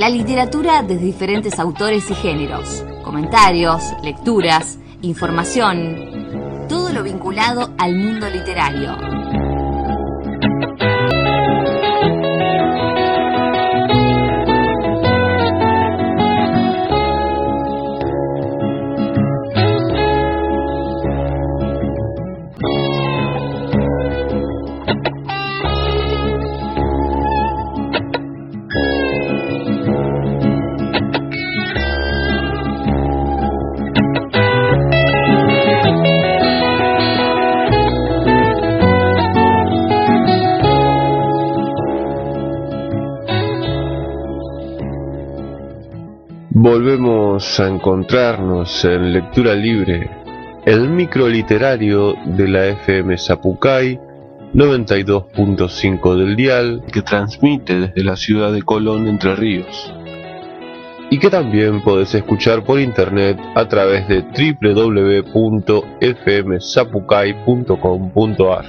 La literatura de diferentes autores y géneros, comentarios, lecturas, información, todo lo vinculado al mundo literario. Volvemos a encontrarnos en Lectura Libre, el micro literario de la FM Zapucay 92.5 del dial, que transmite desde la ciudad de Colón, Entre Ríos, y que también podés escuchar por internet a través de www.fmzapucay.com.ar.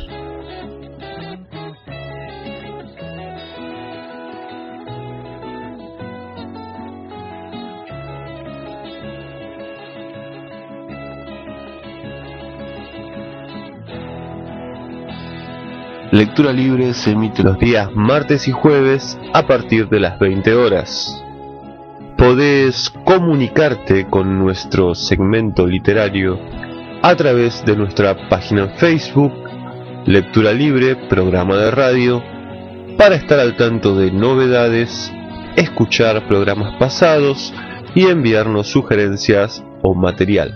Lectura Libre se emite los días martes y jueves a partir de las 20 horas. Podés comunicarte con nuestro segmento literario a través de nuestra página en Facebook, Lectura Libre, programa de radio, para estar al tanto de novedades, escuchar programas pasados y enviarnos sugerencias o material.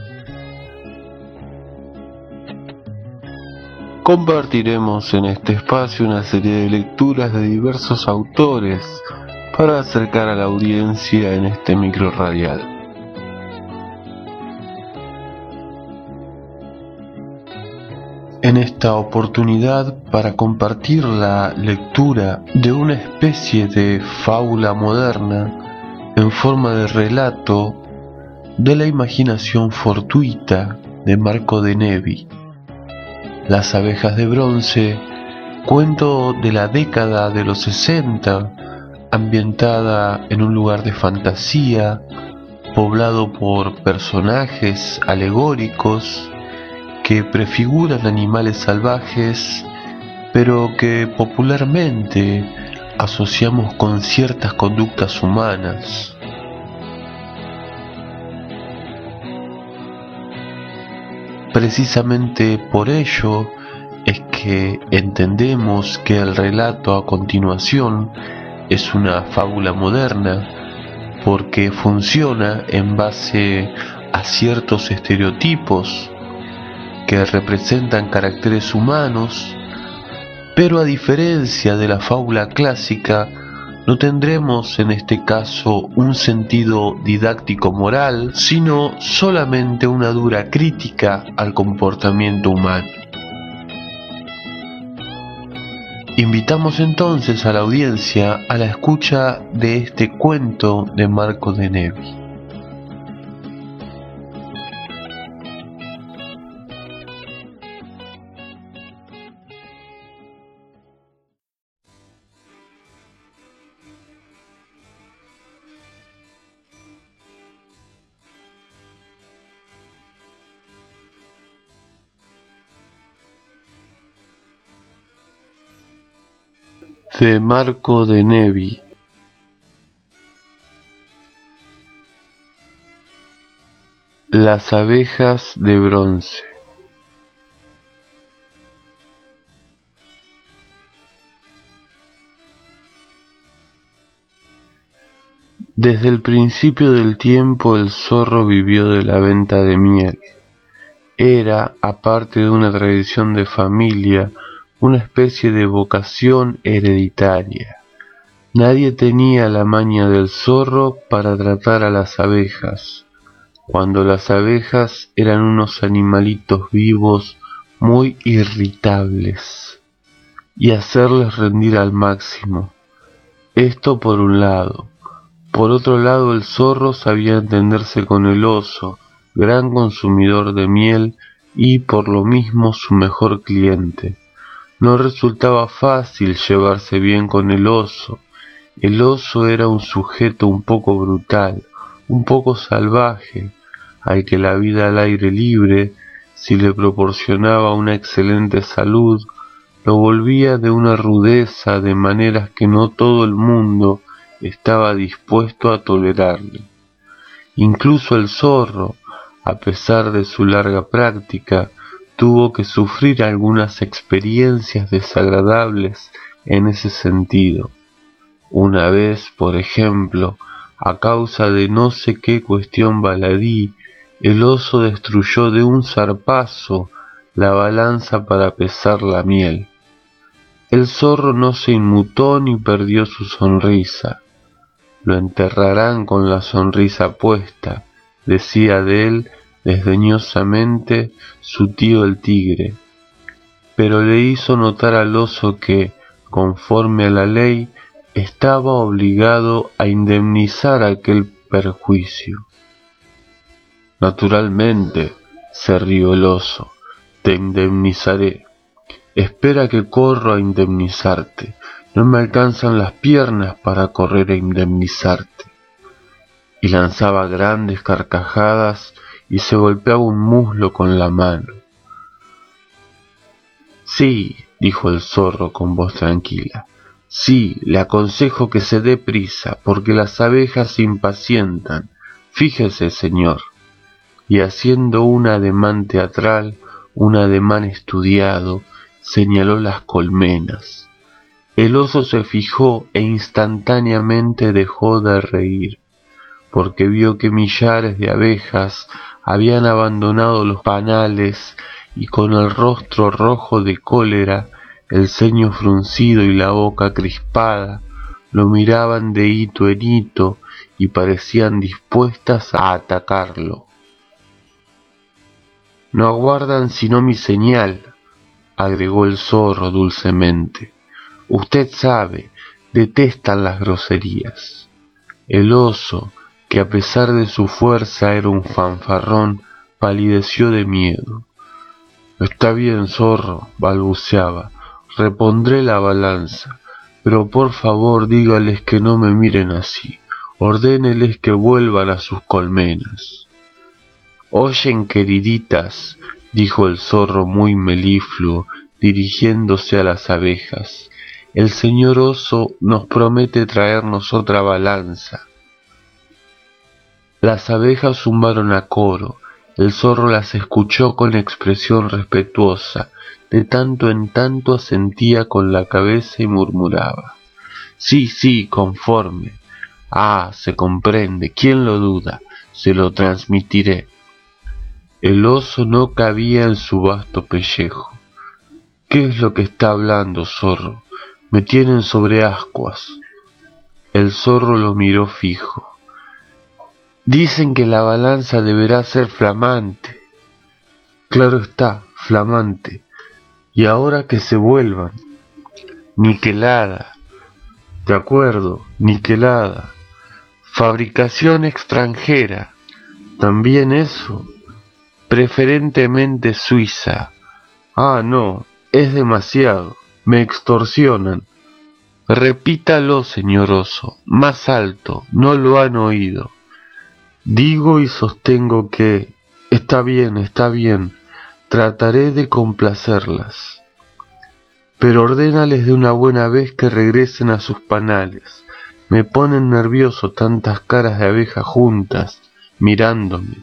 Compartiremos en este espacio una serie de lecturas de diversos autores para acercar a la audiencia en este micro radial. En esta oportunidad, para compartir la lectura de una especie de fábula moderna en forma de relato de la imaginación fortuita de Marco de Nevi, Las abejas de bronce, cuento de la década de los 60, ambientada en un lugar de fantasía, poblado por personajes alegóricos que prefiguran animales salvajes, pero que popularmente asociamos con ciertas conductas humanas. Precisamente por ello es que entendemos que el relato a continuación es una fábula moderna, porque funciona en base a ciertos estereotipos que representan caracteres humanos, pero a diferencia de la fábula clásica, no tendremos en este caso un sentido didáctico moral, sino solamente una dura crítica al comportamiento humano. Invitamos entonces a la audiencia a la escucha de este cuento de Marco de Nevi. De Marco de Nevi. Las abejas de bronce. Desde el principio del tiempo el zorro vivió de la venta de miel. Era, aparte de una tradición de familia, una especie de vocación hereditaria. Nadie tenía la maña del zorro para tratar a las abejas, cuando las abejas eran unos animalitos vivos muy irritables, y hacerles rendir al máximo. Esto por un lado. Por otro lado, el zorro sabía entenderse con el oso, gran consumidor de miel y por lo mismo su mejor cliente. No resultaba fácil llevarse bien con el oso, El oso era un sujeto un poco brutal, un poco salvaje, al que la vida al aire libre, si le proporcionaba una excelente salud, lo volvía de una rudeza de maneras que no todo el mundo estaba dispuesto a tolerarle. Incluso el zorro, a pesar de su larga práctica, tuvo que sufrir algunas experiencias desagradables en ese sentido. Una vez, por ejemplo, a causa de no sé qué cuestión baladí, el oso destruyó de un zarpazo la balanza para pesar la miel. El zorro no se inmutó ni perdió su sonrisa. Lo enterrarán con la sonrisa puesta, decía de él desdeñosamente su tío el tigre, pero le hizo notar al oso que, conforme a la ley, estaba obligado a indemnizar aquel perjuicio. Naturalmente, se rió el oso, te indemnizaré. Espera que corro a indemnizarte. No me alcanzan las piernas para correr a indemnizarte. Y lanzaba grandes carcajadas y se golpeaba un muslo con la mano. Sí, dijo el zorro con voz tranquila. Sí, le aconsejo que se dé prisa, porque las abejas se impacientan. Fíjese, señor. Y haciendo un ademán teatral, un ademán estudiado, señaló las colmenas. El oso se fijó e instantáneamente dejó de reír, porque vio que millares de abejas habían abandonado los panales y con el rostro rojo de cólera, el ceño fruncido y la boca crispada, lo miraban de hito en hito y parecían dispuestas a atacarlo. No aguardan sino mi señal, agregó el zorro dulcemente. Usted sabe, detestan las groserías. El oso, que a pesar de su fuerza era un fanfarrón, palideció de miedo. Está bien, zorro, balbuceaba, repondré la balanza, pero por favor dígales que no me miren así, ordéneles que vuelvan a sus colmenas. Oyen, queriditas, dijo el zorro muy melifluo, dirigiéndose a las abejas, el señor oso nos promete traernos otra balanza. Las abejas zumbaron a coro, el zorro las escuchó con expresión respetuosa, de tanto en tanto asentía con la cabeza y murmuraba. Sí, sí, conforme. Ah, se comprende, ¿quién lo duda? Se lo transmitiré. El oso no cabía en su vasto pellejo. ¿Qué es lo que está hablando, zorro? Me tienen sobre ascuas. El zorro lo miró fijo. Dicen que la balanza deberá ser flamante. Claro está, flamante. Y ahora que se vuelvan. Niquelada. De acuerdo, niquelada. Fabricación extranjera. También eso. Preferentemente suiza. Ah, no, es demasiado. Me extorsionan. Repítalo, señor oso, más alto, no lo han oído. Digo y sostengo que... Está bien, trataré de complacerlas. Pero ordénales de una buena vez que regresen a sus panales. Me ponen nervioso tantas caras de abejas juntas, mirándome.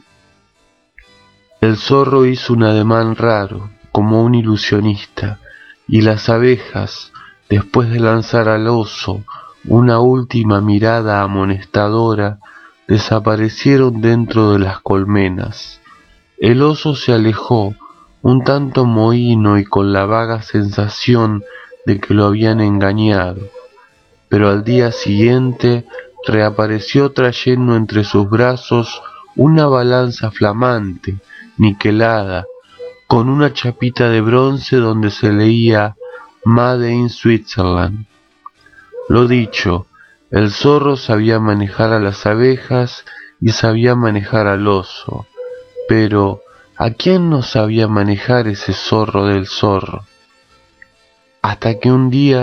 El zorro hizo un ademán raro, como un ilusionista, y las abejas, después de lanzar al oso una última mirada amonestadora, desaparecieron dentro de las colmenas. El oso se alejó, un tanto mohíno y con la vaga sensación de que lo habían engañado, pero al día siguiente reapareció trayendo entre sus brazos una balanza flamante, niquelada, con una chapita de bronce donde se leía Made in Switzerland. Lo dicho, el zorro sabía manejar a las abejas y sabía manejar al oso, pero ¿a quién no sabía manejar ese zorro del zorro? Hasta que un día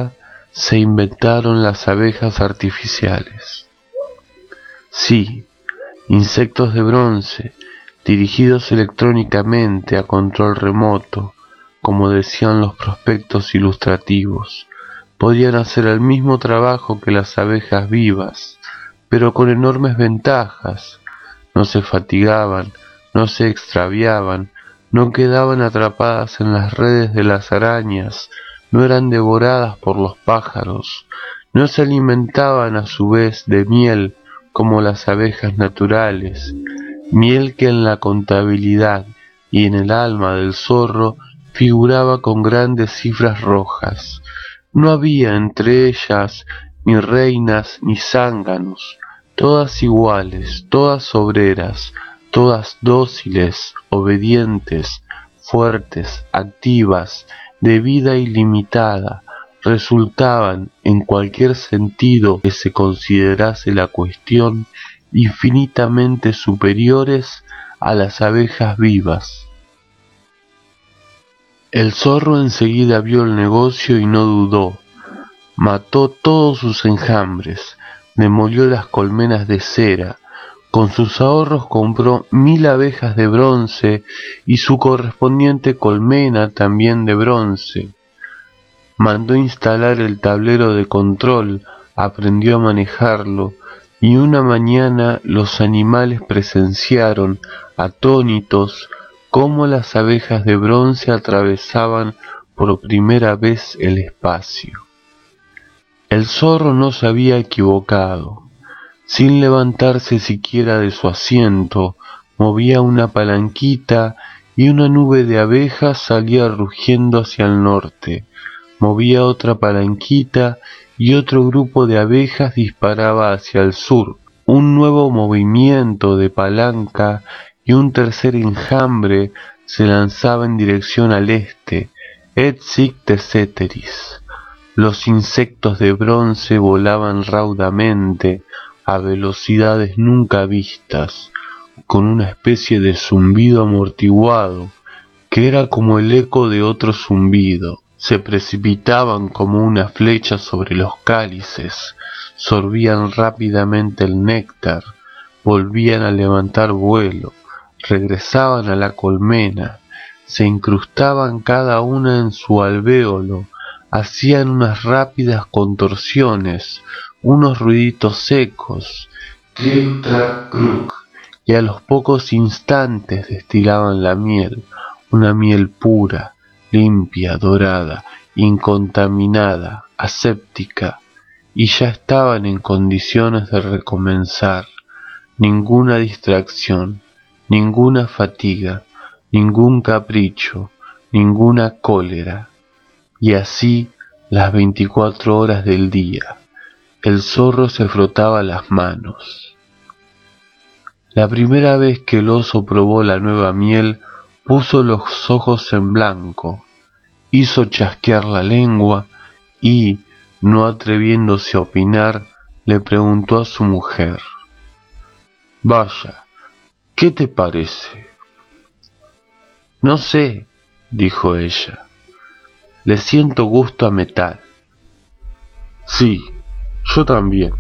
se inventaron las abejas artificiales. Sí, insectos de bronce, dirigidos electrónicamente a control remoto, como decían los prospectos ilustrativos, podían hacer el mismo trabajo que las abejas vivas, pero con enormes ventajas. No se fatigaban, no se extraviaban, no quedaban atrapadas en las redes de las arañas, no eran devoradas por los pájaros, no se alimentaban a su vez de miel como las abejas naturales, miel que en la contabilidad y en el alma del zorro figuraba con grandes cifras rojas. No había entre ellas ni reinas ni zánganos, todas iguales, todas obreras, todas dóciles, obedientes, fuertes, activas, de vida ilimitada, resultaban, en cualquier sentido que se considerase la cuestión, infinitamente superiores a las abejas vivas. El zorro enseguida vio el negocio y no dudó. Mató todos sus enjambres, demolió las colmenas de cera, con sus ahorros compró 1000 abejas de bronce y su correspondiente colmena también de bronce. Mandó instalar el tablero de control, aprendió a manejarlo, y una mañana los animales presenciaron, atónitos, cómo las abejas de bronce atravesaban por primera vez el espacio. El zorro no se había equivocado. Sin levantarse siquiera de su asiento, movía una palanquita y una nube de abejas salía rugiendo hacia el norte. Movía otra palanquita y otro grupo de abejas disparaba hacia el sur. Un nuevo movimiento de palanca y un tercer enjambre se lanzaba en dirección al este, et sic de ceteris. Los insectos de bronce volaban raudamente, a velocidades nunca vistas, con una especie de zumbido amortiguado, que era como el eco de otro zumbido. Se precipitaban como una flecha sobre los cálices, sorbían rápidamente el néctar, volvían a levantar vuelo, regresaban a la colmena, se incrustaban cada una en su alvéolo, hacían unas rápidas contorsiones, unos ruiditos secos, clic, clac, cruc, y a los pocos instantes destilaban la miel, una miel pura, limpia, dorada, incontaminada, aséptica, y ya estaban en condiciones de recomenzar. Ninguna distracción, ninguna fatiga, ningún capricho, ninguna cólera. Y así las 24 horas del día. El zorro se frotaba las manos. La primera vez que el oso probó la nueva miel, puso los ojos en blanco, hizo chasquear la lengua y, no atreviéndose a opinar, le preguntó a su mujer: «Vaya, ¿qué te parece?» «No sé», dijo ella, «le siento gusto a metal». «Sí, yo también».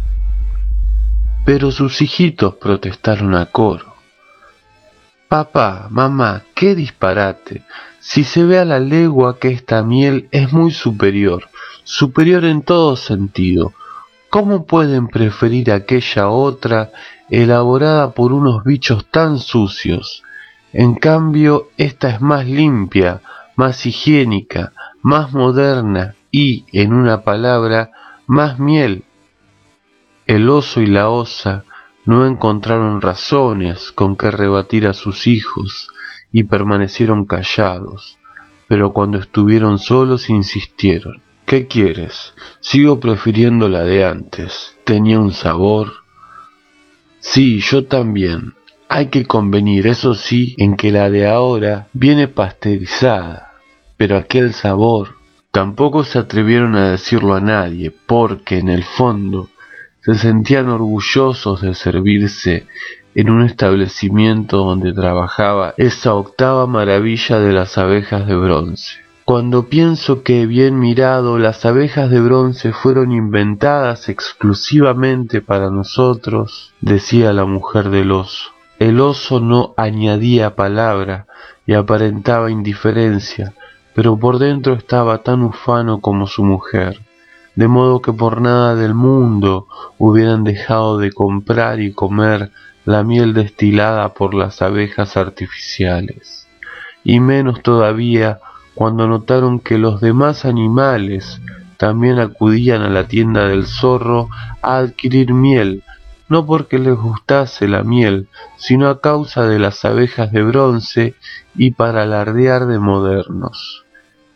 Pero sus hijitos protestaron a coro: «Papá, mamá, qué disparate. Si se ve a la legua que esta miel es muy superior, superior en todo sentido. ¿Cómo pueden preferir aquella otra, elaborada por unos bichos tan sucios? En cambio, esta es más limpia, más higiénica, más moderna y, en una palabra, más miel». El oso y la osa no encontraron razones con que rebatir a sus hijos y permanecieron callados, pero cuando estuvieron solos insistieron: «¿Qué quieres? Sigo prefiriendo la de antes. Tenía un sabor». «Sí, yo también. Hay que convenir, eso sí, en que la de ahora viene pasteurizada. Pero aquel sabor». Tampoco se atrevieron a decirlo a nadie, porque en el fondo se sentían orgullosos de servirse en un establecimiento donde trabajaba esa octava maravilla de las abejas de bronce. Cuando pienso que, bien mirado, las abejas de bronce fueron inventadas exclusivamente para nosotros, decía la mujer del oso. El oso no añadía palabra y aparentaba indiferencia, pero por dentro estaba tan ufano como su mujer, de modo que por nada del mundo hubieran dejado de comprar y comer la miel destilada por las abejas artificiales, y menos todavía cuando notaron que los demás animales también acudían a la tienda del zorro a adquirir miel, no porque les gustase la miel, sino a causa de las abejas de bronce y para alardear de modernos.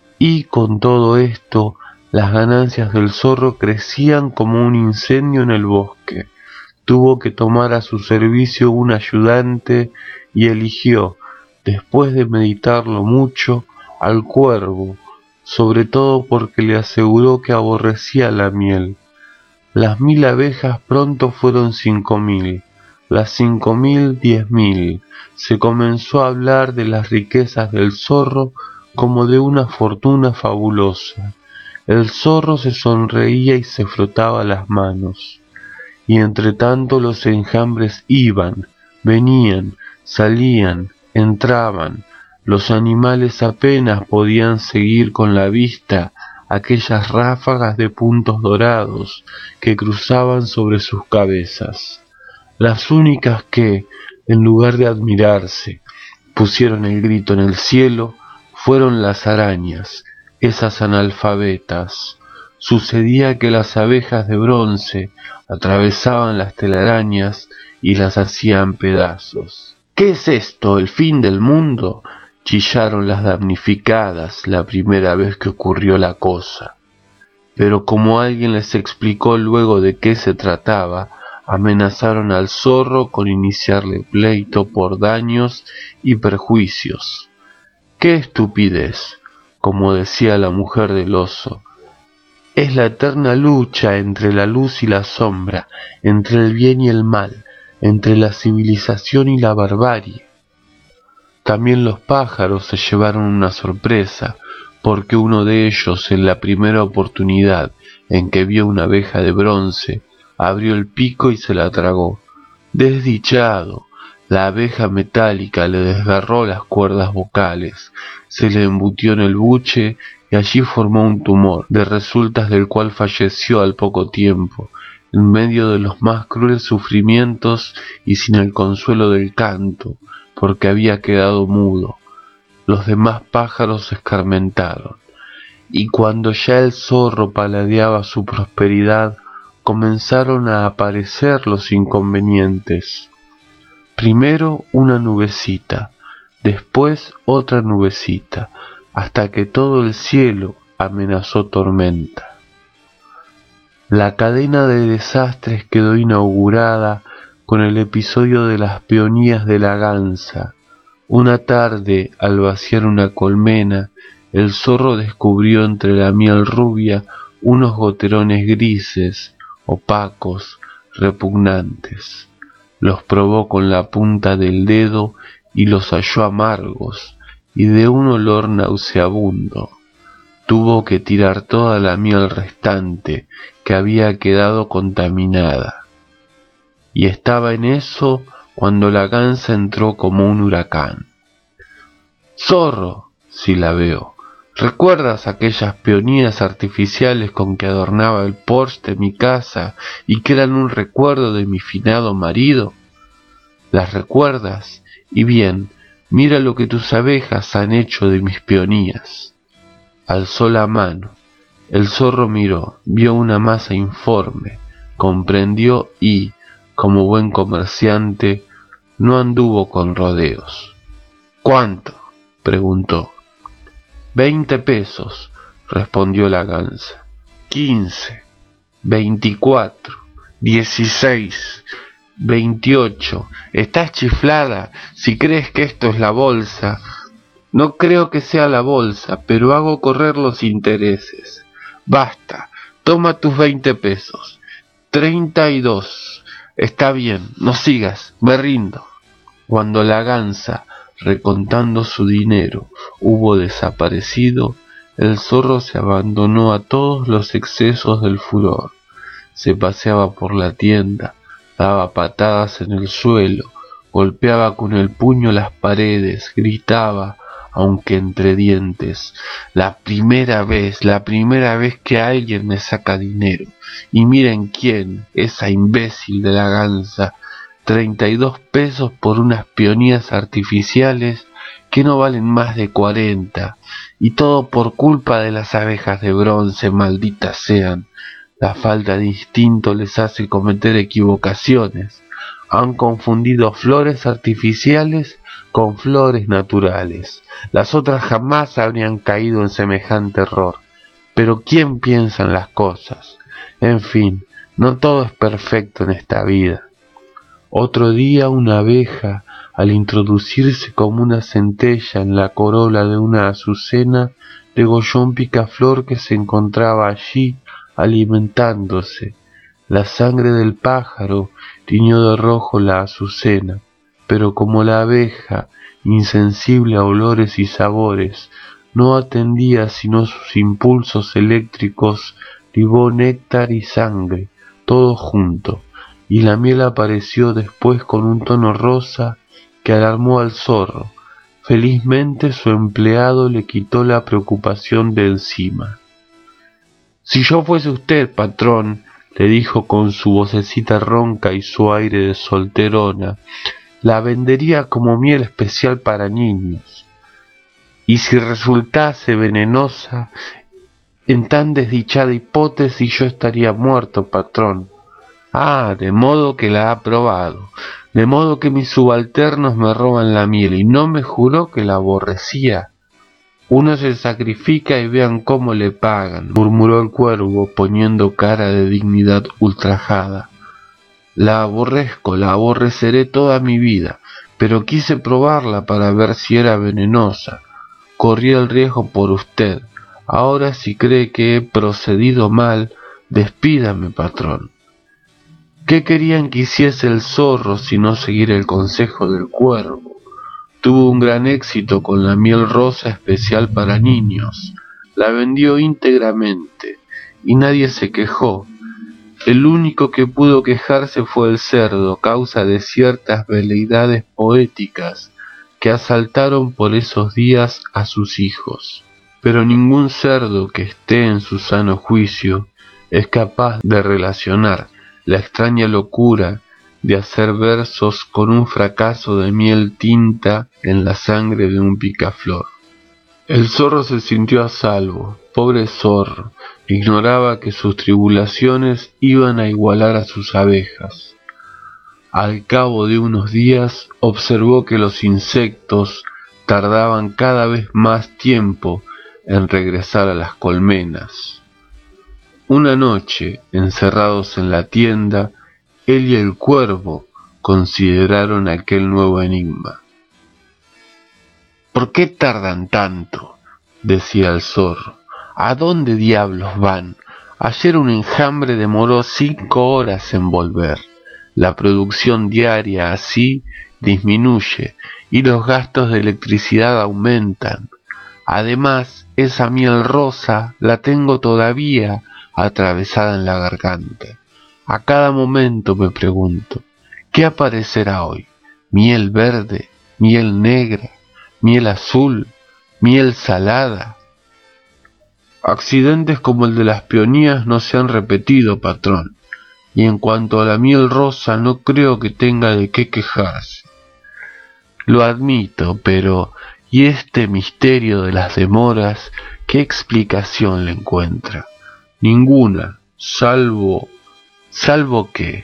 Y con todo esto, las ganancias del zorro crecían como un incendio en el bosque. Tuvo que tomar a su servicio un ayudante y eligió, después de meditarlo mucho, al cuervo, sobre todo porque le aseguró que aborrecía la miel. Las 1000 abejas pronto fueron 5000, las 5000 10.000. Se comenzó a hablar de las riquezas del zorro como de una fortuna fabulosa. El zorro se sonreía y se frotaba las manos, y entre tanto los enjambres iban, venían, salían, entraban. Los animales apenas podían seguir con la vista aquellas ráfagas de puntos dorados que cruzaban sobre sus cabezas. Las únicas que, en lugar de admirarse, pusieron el grito en el cielo fueron las arañas, esas analfabetas. Sucedía que las abejas de bronce atravesaban las telarañas y las hacían pedazos. ¿Qué es esto, el fin del mundo?, chillaron las damnificadas la primera vez que ocurrió la cosa. Pero como alguien les explicó luego de qué se trataba, amenazaron al zorro con iniciarle pleito por daños y perjuicios. ¡Qué estupidez!, como decía la mujer del oso. Es la eterna lucha entre la luz y la sombra, entre el bien y el mal, entre la civilización y la barbarie. También los pájaros se llevaron una sorpresa, porque uno de ellos, en la primera oportunidad en que vio una abeja de bronce, abrió el pico y se la tragó. Desdichado, la abeja metálica le desgarró las cuerdas vocales, se le embutió en el buche y allí formó un tumor, de resultas del cual falleció al poco tiempo, en medio de los más crueles sufrimientos y sin el consuelo del canto, porque había quedado mudo. Los demás pájaros se escarmentaron, y cuando ya el zorro paladeaba su prosperidad, comenzaron a aparecer los inconvenientes. Primero una nubecita, después otra nubecita, hasta que todo el cielo amenazó tormenta. La cadena de desastres quedó inaugurada con el episodio de las peonías de la gansa. Una tarde, al vaciar una colmena, el zorro descubrió entre la miel rubia unos goterones grises, opacos, repugnantes. Los probó con la punta del dedo y los halló amargos y de un olor nauseabundo. Tuvo que tirar toda la miel restante, que había quedado contaminada. Y estaba en eso cuando la gansa entró como un huracán. «Zorro», silabeó, ¿recuerdas aquellas peonías artificiales con que adornaba el porche de mi casa y que eran un recuerdo de mi finado marido? ¿Las recuerdas? Y bien, mira lo que tus abejas han hecho de mis peonías. Alzó la mano. El zorro miró, vio una masa informe, comprendió y, como buen comerciante, no anduvo con rodeos. «¿Cuánto?», preguntó. 20 pesos, respondió la gansa. 15, 24, 16, 28. Estás chiflada si crees que esto es la bolsa. No creo que sea la bolsa, pero hago correr los intereses. Basta, toma tus 20 pesos. 32. Está bien, no sigas, me rindo. Cuando la gansa, recontando su dinero, hubo desaparecido, el zorro se abandonó a todos los excesos del furor. Se paseaba por la tienda, daba patadas en el suelo, golpeaba con el puño las paredes, gritaba, aunque entre dientes: la primera vez que alguien me saca dinero. Y miren quién, esa imbécil de la gansa, 32 pesos por unas peonías artificiales que no valen más de 40, y todo por culpa de las abejas de bronce, malditas sean. La falta de instinto les hace cometer equivocaciones. Han confundido flores artificiales con flores naturales. Las otras jamás habrían caído en semejante error. Pero ¿quién piensa en las cosas? En fin, no todo es perfecto en esta vida. Otro día una abeja, al introducirse como una centella en la corola de una azucena, degolló un picaflor que se encontraba allí alimentándose. La sangre del pájaro tiñó de rojo la azucena, pero como la abeja, insensible a olores y sabores, no atendía sino sus impulsos eléctricos, libó néctar y sangre, todo junto, y la miel apareció después con un tono rosa que alarmó al zorro. Felizmente su empleado le quitó la preocupación de encima. «Si yo fuese usted, patrón», le dijo con su vocecita ronca y su aire de solterona, «la vendería como miel especial para niños. Y si resultase venenosa, en tan desdichada hipótesis yo estaría muerto, patrón». «Ah, de modo que la ha probado, de modo que mis subalternos me roban la miel y no me juró que la aborrecía». «Uno se sacrifica y vean cómo le pagan», murmuró el cuervo, poniendo cara de dignidad ultrajada. «La aborrezco, la aborreceré toda mi vida, pero quise probarla para ver si era venenosa. Corrí el riesgo por usted. Ahora, si cree que he procedido mal, despídame, patrón». ¿Qué querían que hiciese el zorro sino seguir el consejo del cuervo? Tuvo un gran éxito con la miel rosa especial para niños. La vendió íntegramente y nadie se quejó. El único que pudo quejarse fue el cerdo, causa de ciertas veleidades poéticas que asaltaron por esos días a sus hijos. Pero ningún cerdo que esté en su sano juicio es capaz de relacionar la extraña locura de hacer versos con un fracaso de miel tinta en la sangre de un picaflor. El zorro se sintió a salvo. Pobre zorro, ignoraba que sus tribulaciones iban a igualar a sus abejas. Al cabo de unos días observó que los insectos tardaban cada vez más tiempo en regresar a las colmenas. Una noche, encerrados en la tienda, él y el cuervo consideraron aquel nuevo enigma. «¿Por qué tardan tanto?», decía el zorro. «¿A dónde diablos van? Ayer un enjambre demoró 5 horas en volver. La producción diaria así disminuye y los gastos de electricidad aumentan. Además, esa miel rosa la tengo todavía atravesada en la garganta. A cada momento me pregunto, ¿qué aparecerá hoy? ¿Miel verde? ¿Miel negra? ¿Miel azul? ¿Miel salada?». «Accidentes como el de las peonías no se han repetido, patrón, y en cuanto a la miel rosa no creo que tenga de qué quejarse». «Lo admito, pero ¿y este misterio de las demoras, qué explicación le encuentra?». «Ninguna, salvo que...».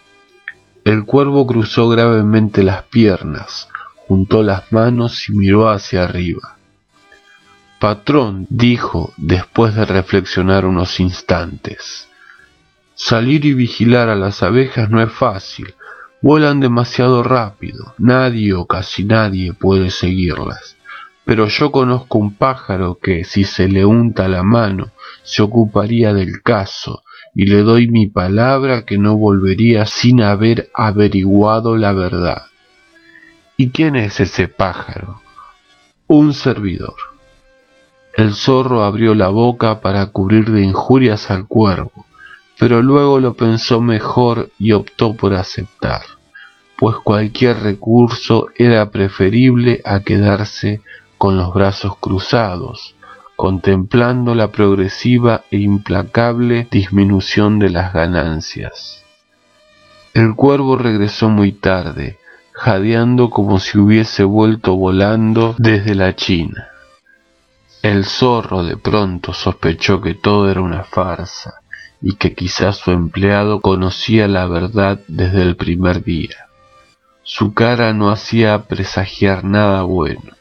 El cuervo cruzó gravemente las piernas, juntó las manos y miró hacia arriba. «Patrón», dijo, después de reflexionar unos instantes, «salir y vigilar a las abejas no es fácil. Vuelan demasiado rápido, nadie o casi nadie puede seguirlas. Pero yo conozco un pájaro que, si se le unta la mano, se ocuparía del caso, y le doy mi palabra que no volvería sin haber averiguado la verdad». «¿Y quién es ese pájaro?». «Un servidor». El zorro abrió la boca para cubrir de injurias al cuervo, pero luego lo pensó mejor y optó por aceptar, pues cualquier recurso era preferible a quedarse con los brazos cruzados, contemplando la progresiva e implacable disminución de las ganancias. El cuervo regresó muy tarde, jadeando como si hubiese vuelto volando desde la China. El zorro de pronto sospechó que todo era una farsa y que quizás su empleado conocía la verdad desde el primer día. Su cara no hacía presagiar nada bueno.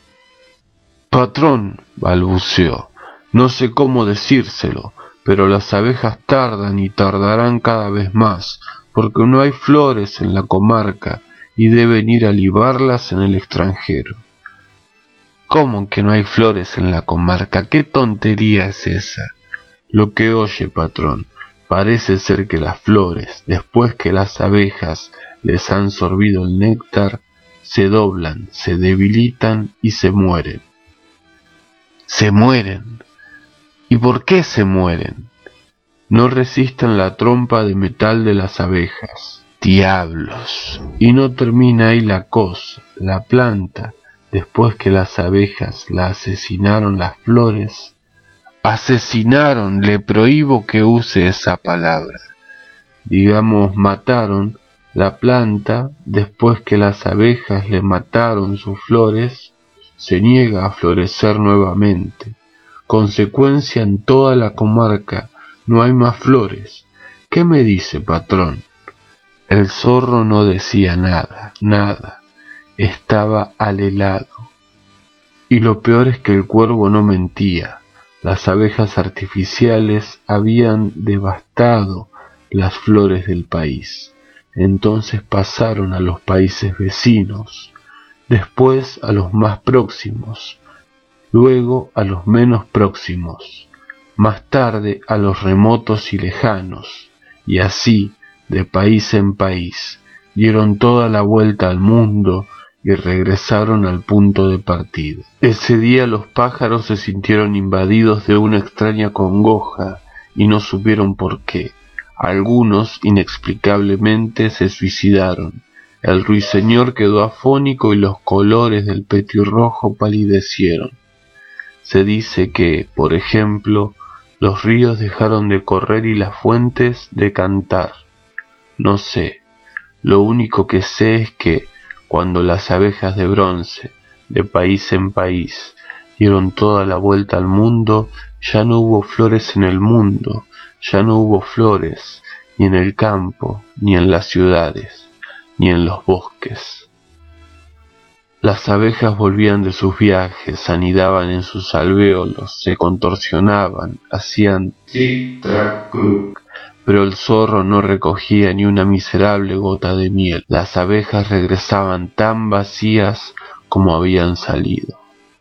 «Patrón», balbuceó, «no sé cómo decírselo, pero las abejas tardan y tardarán cada vez más, porque no hay flores en la comarca y deben ir a libarlas en el extranjero». «¿Cómo que no hay flores en la comarca? ¿Qué tontería es esa?» «Lo que oye, patrón, parece ser que las flores, después que las abejas les han sorbido el néctar, se doblan, se debilitan y se mueren». «¿Se mueren? ¿Y por qué se mueren?» «No resisten la trompa de metal de las abejas». «Diablos». «Y no termina ahí la cosa. La planta, después que las abejas la asesinaron las flores». «Asesinaron», le prohíbo que use esa palabra. Digamos, mataron la planta, después que las abejas le mataron sus flores, se niega a florecer nuevamente. Consecuencia, en toda la comarca no hay más flores. ¿Qué me dice, patrón? El zorro no decía nada, nada. Estaba alelado. Y lo peor es que el cuervo no mentía. Las abejas artificiales habían devastado las flores del país. Entonces pasaron a los países vecinos, después a los más próximos, luego a los menos próximos, más tarde a los remotos y lejanos, y así, de país en país, dieron toda la vuelta al mundo y regresaron al punto de partida. Ese día los pájaros se sintieron invadidos de una extraña congoja y no supieron por qué. Algunos, inexplicablemente, se suicidaron. El ruiseñor quedó afónico y los colores del petirrojo palidecieron. Se dice que, por ejemplo, los ríos dejaron de correr y las fuentes de cantar. No sé. Lo único que sé es que, cuando las abejas de bronce, de país en país, dieron toda la vuelta al mundo, ya no hubo flores en el mundo, ya no hubo flores, ni en el campo, ni en las ciudades, ni en los bosques. Las abejas volvían de sus viajes, anidaban en sus alvéolos, se contorsionaban, hacían tic-trac-cuc, pero el zorro no recogía ni una miserable gota de miel. Las abejas regresaban tan vacías como habían salido.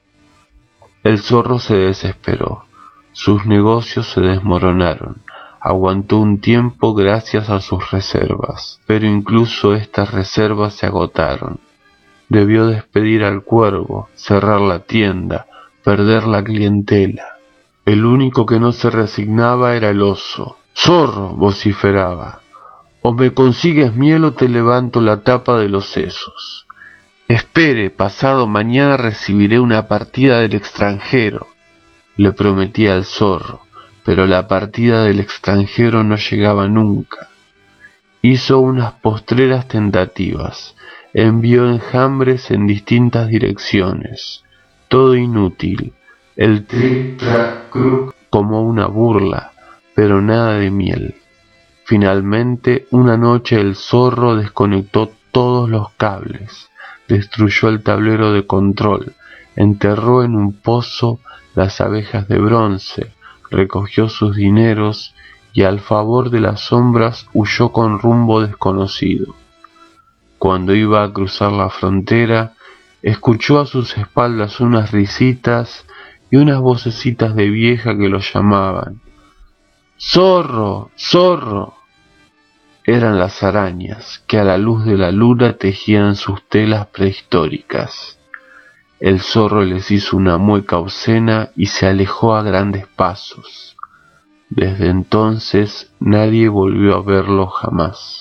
El zorro se desesperó. Sus negocios se desmoronaron. Aguantó un tiempo gracias a sus reservas, pero incluso estas reservas se agotaron. Debió despedir al cuervo, cerrar la tienda, perder la clientela. El único que no se resignaba era el oso. «Zorro», vociferaba, «o me consigues miel o te levanto la tapa de los sesos». «Espere, pasado mañana recibiré una partida del extranjero», le prometía el zorro, pero la partida del extranjero no llegaba nunca. Hizo unas postreras tentativas, envió enjambres en distintas direcciones, todo inútil, el tic-trac-cuc como una burla, pero nada de miel. Finalmente, una noche el zorro desconectó todos los cables, destruyó el tablero de control, enterró en un pozo las abejas de bronce, recogió sus dineros y al favor de las sombras huyó con rumbo desconocido. Cuando iba a cruzar la frontera, escuchó a sus espaldas unas risitas y unas vocecitas de vieja que lo llamaban. «¡Zorro! ¡Zorro!». Eran las arañas que a la luz de la luna tejían sus telas prehistóricas. El zorro les hizo una mueca obscena y se alejó a grandes pasos. Desde entonces nadie volvió a verlo jamás.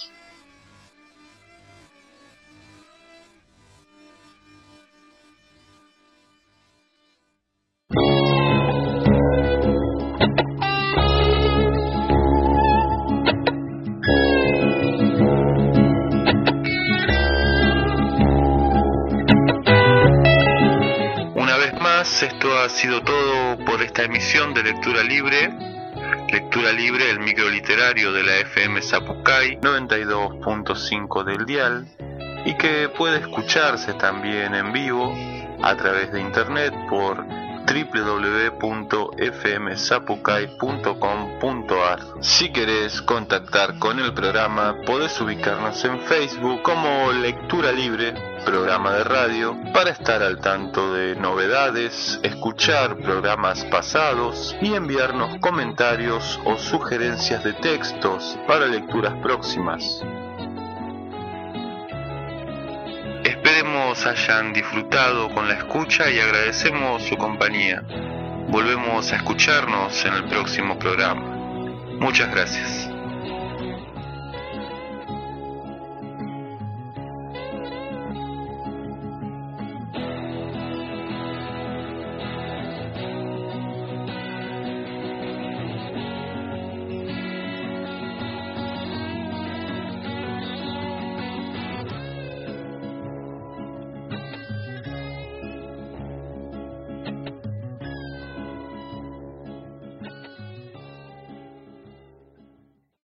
Esto ha sido todo por esta emisión de Lectura Libre. Lectura Libre, el microliterario de la FM Zapucay 92.5 del dial, y que puede escucharse también en vivo a través de internet por www.fmzapucay.com.ar. Si querés contactar con el programa, podés ubicarnos en Facebook como Lectura Libre, programa de radio, para estar al tanto de novedades, escuchar programas pasados y enviarnos comentarios o sugerencias de textos para lecturas próximas. Esperemos hayan disfrutado con la escucha y agradecemos su compañía. Volvemos a escucharnos en el próximo programa. Muchas gracias.